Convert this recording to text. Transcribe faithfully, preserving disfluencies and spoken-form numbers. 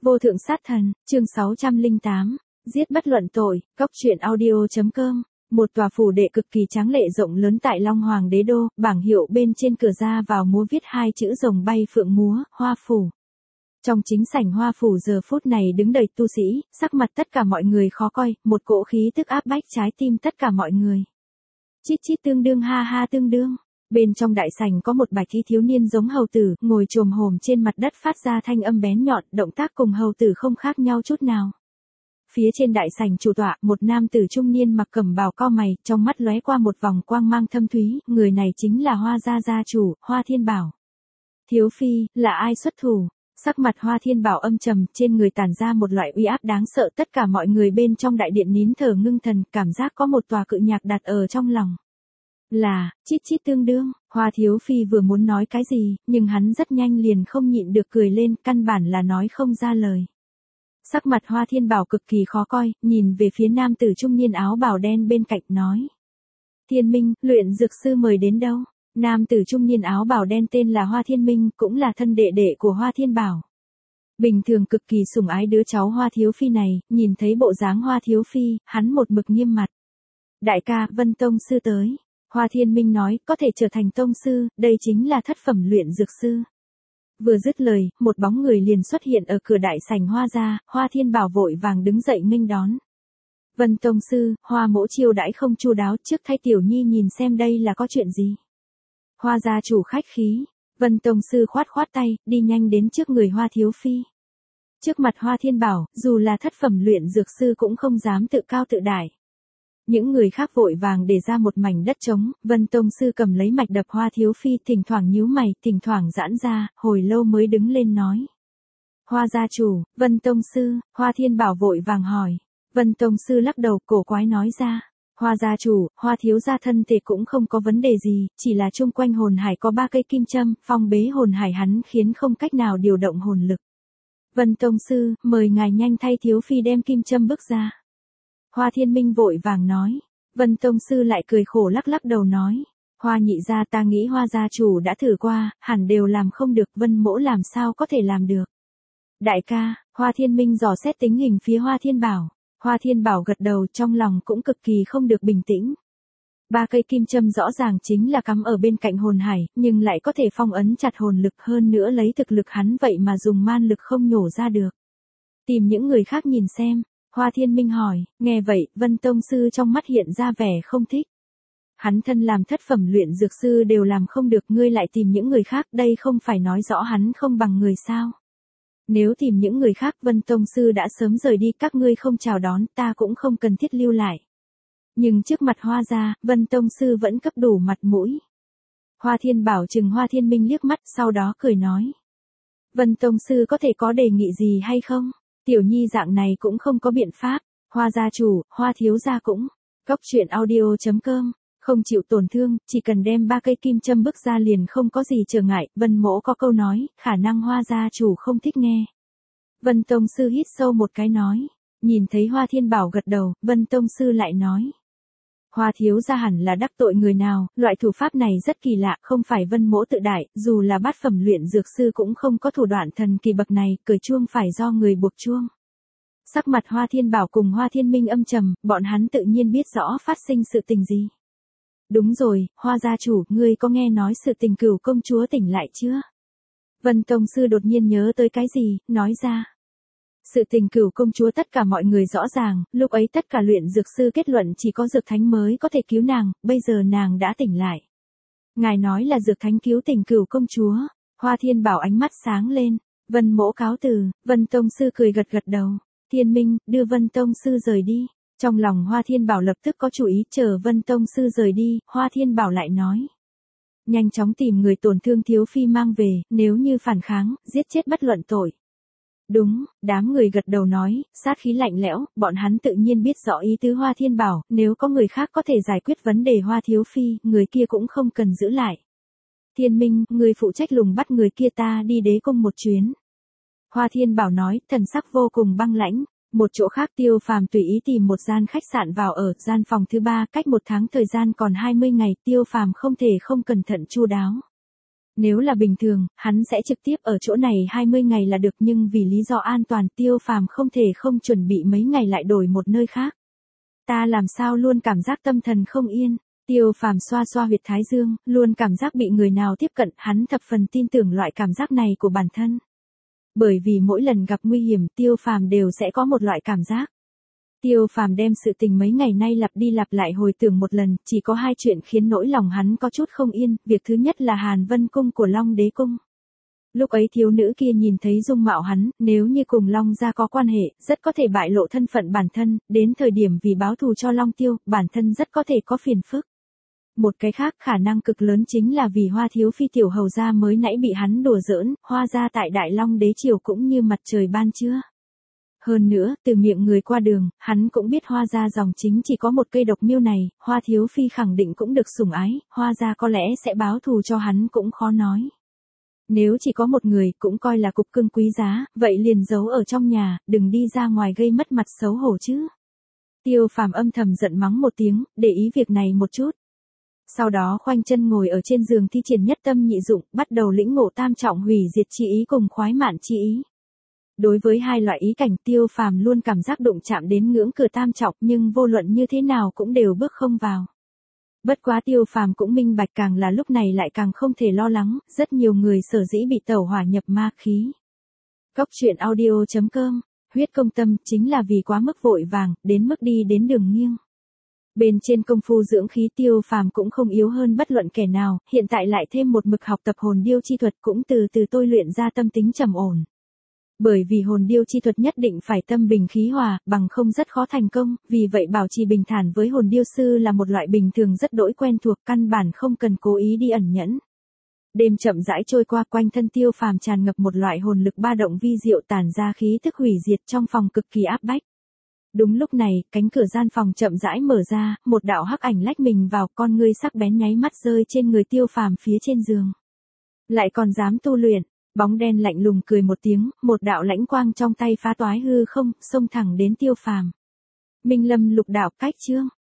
Vô thượng sát thần, chương sáu trăm lẻ tám, giết bất luận tội, cóc truyện audio.com. Một tòa phủ đệ cực kỳ tráng lệ rộng lớn tại Long Hoàng Đế Đô, bảng hiệu bên trên cửa ra vào múa viết hai chữ rồng bay phượng múa, Hoa Phủ. Trong chính sảnh Hoa Phủ giờ phút này đứng đầy tu sĩ, sắc mặt tất cả mọi người khó coi, một cỗ khí tức áp bách trái tim tất cả mọi người. Chít chít tương đương ha ha tương đương. Bên trong đại sảnh có một bạch y thiếu niên giống hầu tử, ngồi chồm hổm trên mặt đất phát ra thanh âm bén nhọn, động tác cùng hầu tử không khác nhau chút nào. Phía trên đại sảnh chủ tọa, một nam tử trung niên mặc cẩm bào cau mày, trong mắt lóe qua một vòng quang mang thâm thúy, người này chính là Hoa gia gia chủ, Hoa Thiên Bảo. Thiếu phi, là ai xuất thủ? Sắc mặt Hoa Thiên Bảo âm trầm, trên người tản ra một loại uy áp đáng sợ, tất cả mọi người bên trong đại điện nín thở ngưng thần, cảm giác có một tòa cự nhạc đặt ở trong lòng. Là, chít chít tương đương, Hoa thiếu phi vừa muốn nói cái gì, nhưng hắn rất nhanh liền không nhịn được cười lên, căn bản là nói không ra lời. Sắc mặt Hoa Thiên Bảo cực kỳ khó coi, nhìn về phía nam tử trung niên áo bào đen bên cạnh nói. Thiên Minh, luyện dược sư mời đến đâu? Nam tử trung niên áo bào đen tên là Hoa Thiên Minh, cũng là thân đệ đệ của Hoa Thiên Bảo. Bình thường cực kỳ sủng ái đứa cháu Hoa thiếu phi này, nhìn thấy bộ dáng Hoa thiếu phi, hắn một mực nghiêm mặt. Đại ca, Vân Tông sư tới. Hoa Thiên Minh nói, có thể trở thành tông sư, đây chính là thất phẩm luyện dược sư. Vừa dứt lời, một bóng người liền xuất hiện ở cửa đại sảnh Hoa gia, Hoa Thiên Bảo vội vàng đứng dậy nghênh đón. Vân Tông sư, Hoa mỗ chiêu đãi không chu đáo, trước thay tiểu nhi nhìn xem đây là có chuyện gì. Hoa gia chủ khách khí, Vân Tông sư khoát khoát tay, đi nhanh đến trước người Hoa thiếu phi. Trước mặt Hoa Thiên Bảo, dù là thất phẩm luyện dược sư cũng không dám tự cao tự đại. Những người khác vội vàng để ra một mảnh đất trống, Vân Tông sư cầm lấy mạch đập Hoa thiếu phi, thỉnh thoảng nhíu mày, thỉnh thoảng giãn ra, hồi lâu mới đứng lên nói. Hoa gia chủ, Vân Tông sư, Hoa Thiên Bảo vội vàng hỏi. Vân Tông sư lắc đầu cổ quái nói ra. Hoa gia chủ, Hoa thiếu gia thân thể cũng không có vấn đề gì, chỉ là chung quanh hồn hải có ba cây kim châm, phong bế hồn hải hắn khiến không cách nào điều động hồn lực. Vân Tông sư, mời ngài nhanh thay thiếu phi đem kim châm bước ra. Hoa Thiên Minh vội vàng nói. Vân Tông sư lại cười khổ lắc lắc đầu nói. Hoa nhị gia ta nghĩ Hoa gia chủ đã thử qua, hẳn đều làm không được, Vân mỗ làm sao có thể làm được. Đại ca, Hoa Thiên Minh dò xét tính hình phía Hoa Thiên Bảo. Hoa Thiên Bảo gật đầu, trong lòng cũng cực kỳ không được bình tĩnh. Ba cây kim châm rõ ràng chính là cắm ở bên cạnh hồn hải, nhưng lại có thể phong ấn chặt hồn lực, hơn nữa lấy thực lực hắn vậy mà dùng man lực không nhổ ra được. Tìm những người khác nhìn xem. Hoa Thiên Minh hỏi, nghe vậy, Vân Tông sư trong mắt hiện ra vẻ không thích. Hắn thân làm thất phẩm luyện dược sư đều làm không được, ngươi lại tìm những người khác, đây không phải nói rõ hắn không bằng người sao. Nếu tìm những người khác, Vân Tông sư đã sớm rời đi, các ngươi không chào đón, ta cũng không cần thiết lưu lại. Nhưng trước mặt Hoa gia, Vân Tông sư vẫn cấp đủ mặt mũi. Hoa Thiên Bảo chừng Hoa Thiên Minh liếc mắt, sau đó cười nói. Vân Tông sư có thể có đề nghị gì hay không? Tiểu nhi dạng này cũng không có biện pháp. Hoa gia chủ, Hoa thiếu gia cũng. Cóc truyện audio.com. Không chịu tổn thương, chỉ cần đem ba cây kim châm bước ra liền không có gì trở ngại. Vân mỗ có câu nói, khả năng Hoa gia chủ không thích nghe. Vân Tông sư hít sâu một cái nói. Nhìn thấy Hoa Thiên Bảo gật đầu, Vân Tông sư lại nói. Hoa thiếu gia hẳn là đắc tội người nào, loại thủ pháp này rất kỳ lạ, không phải Vân mỗ tự đại, dù là bát phẩm luyện dược sư cũng không có thủ đoạn thần kỳ bậc này, cởi chuông phải do người buộc chuông. Sắc mặt Hoa Thiên Bảo cùng Hoa Thiên Minh âm trầm, bọn hắn tự nhiên biết rõ phát sinh sự tình gì. Đúng rồi, Hoa gia chủ, ngươi có nghe nói sự tình Cửu công chúa tỉnh lại chưa? Vân Tông sư đột nhiên nhớ tới cái gì, nói ra. Sự tình Cửu công chúa tất cả mọi người rõ ràng, lúc ấy tất cả luyện dược sư kết luận chỉ có dược thánh mới có thể cứu nàng, bây giờ nàng đã tỉnh lại. Ngài nói là dược thánh cứu tỉnh Cửu công chúa. Hoa Thiên Bảo ánh mắt sáng lên. Vân mỗ cáo từ. Vân Tông sư cười gật gật đầu. Thiên Minh, đưa Vân Tông sư rời đi. Trong lòng Hoa Thiên Bảo lập tức có chủ ý, chờ Vân Tông sư rời đi, Hoa Thiên Bảo lại nói. Nhanh chóng tìm người tổn thương thiếu phi mang về, nếu như phản kháng, giết chết bất luận tội. Đúng, đám người gật đầu nói, sát khí lạnh lẽo, bọn hắn tự nhiên biết rõ ý tứ Hoa Thiên Bảo, nếu có người khác có thể giải quyết vấn đề Hoa thiếu phi, người kia cũng không cần giữ lại. Thiên Minh, người phụ trách lùng bắt người kia, ta đi đế cung một chuyến. Hoa Thiên Bảo nói, thần sắc vô cùng băng lãnh. Một chỗ khác Tiêu Phàm tùy ý tìm một gian khách sạn vào ở, gian phòng thứ ba, cách một tháng thời gian còn hai mươi ngày, Tiêu Phàm không thể không cẩn thận chu đáo. Nếu là bình thường, hắn sẽ trực tiếp ở chỗ này hai mươi ngày là được, nhưng vì lý do an toàn Tiêu Phàm không thể không chuẩn bị mấy ngày lại đổi một nơi khác. Ta làm sao luôn cảm giác tâm thần không yên. Tiêu Phàm xoa xoa huyệt thái dương, luôn cảm giác bị người nào tiếp cận, hắn thập phần tin tưởng loại cảm giác này của bản thân. Bởi vì mỗi lần gặp nguy hiểm Tiêu Phàm đều sẽ có một loại cảm giác. Tiêu Phàm đem sự tình mấy ngày nay lặp đi lặp lại hồi tưởng một lần, chỉ có hai chuyện khiến nỗi lòng hắn có chút không yên, việc thứ nhất là Hàn Vân Cung của Long Đế Cung. Lúc ấy thiếu nữ kia nhìn thấy dung mạo hắn, nếu như cùng Long gia có quan hệ, rất có thể bại lộ thân phận bản thân, đến thời điểm vì báo thù cho Long Tiêu, bản thân rất có thể có phiền phức. Một cái khác khả năng cực lớn chính là vì Hoa thiếu phi tiểu hầu gia mới nãy bị hắn đùa giỡn, Hoa gia tại Đại Long đế triều cũng như mặt trời ban trưa. Hơn nữa, từ miệng người qua đường, hắn cũng biết Hoa gia dòng chính chỉ có một cây độc miêu này, Hoa thiếu phi khẳng định cũng được sủng ái, Hoa gia có lẽ sẽ báo thù cho hắn cũng khó nói. Nếu chỉ có một người cũng coi là cục cưng quý giá, vậy liền giấu ở trong nhà, đừng đi ra ngoài gây mất mặt xấu hổ chứ. Tiêu Phàm âm thầm giận mắng một tiếng, để ý việc này một chút. Sau đó khoanh chân ngồi ở trên giường thi triển nhất tâm nhị dụng, bắt đầu lĩnh ngộ tam trọng hủy diệt chi ý cùng khoái mạn chi ý. Đối với hai loại ý cảnh Tiêu Phàm luôn cảm giác đụng chạm đến ngưỡng cửa tam trọng nhưng vô luận như thế nào cũng đều bước không vào. Bất quá Tiêu Phàm cũng minh bạch càng là lúc này lại càng không thể lo lắng, rất nhiều người sở dĩ bị tẩu hỏa nhập ma khí. Cóc truyện audio chấm com, huyết công tâm chính là vì quá mức vội vàng, đến mức đi đến đường nghiêng. Bên trên công phu dưỡng khí Tiêu Phàm cũng không yếu hơn bất luận kẻ nào, hiện tại lại thêm một mực học tập hồn điêu chi thuật cũng từ từ tôi luyện ra tâm tính trầm ổn. Bởi vì hồn điêu chi thuật nhất định phải tâm bình khí hòa, bằng không rất khó thành công, vì vậy bảo trì bình thản với hồn điêu sư là một loại bình thường rất đỗi quen thuộc, căn bản không cần cố ý đi ẩn nhẫn. Đêm chậm rãi trôi qua, quanh thân Tiêu Phàm tràn ngập một loại hồn lực ba động vi diệu tản ra khí tức hủy diệt trong phòng cực kỳ áp bách. Đúng lúc này, cánh cửa gian phòng chậm rãi mở ra, một đạo hắc ảnh lách mình vào, con ngươi sắc bén nháy mắt rơi trên người Tiêu Phàm phía trên giường. Lại còn dám tu luyện, bóng đen lạnh lùng cười một tiếng, một đạo lãnh quang trong tay phá toái hư không, xông thẳng đến Tiêu Phàm. Minh Lâm lục đạo cách chương.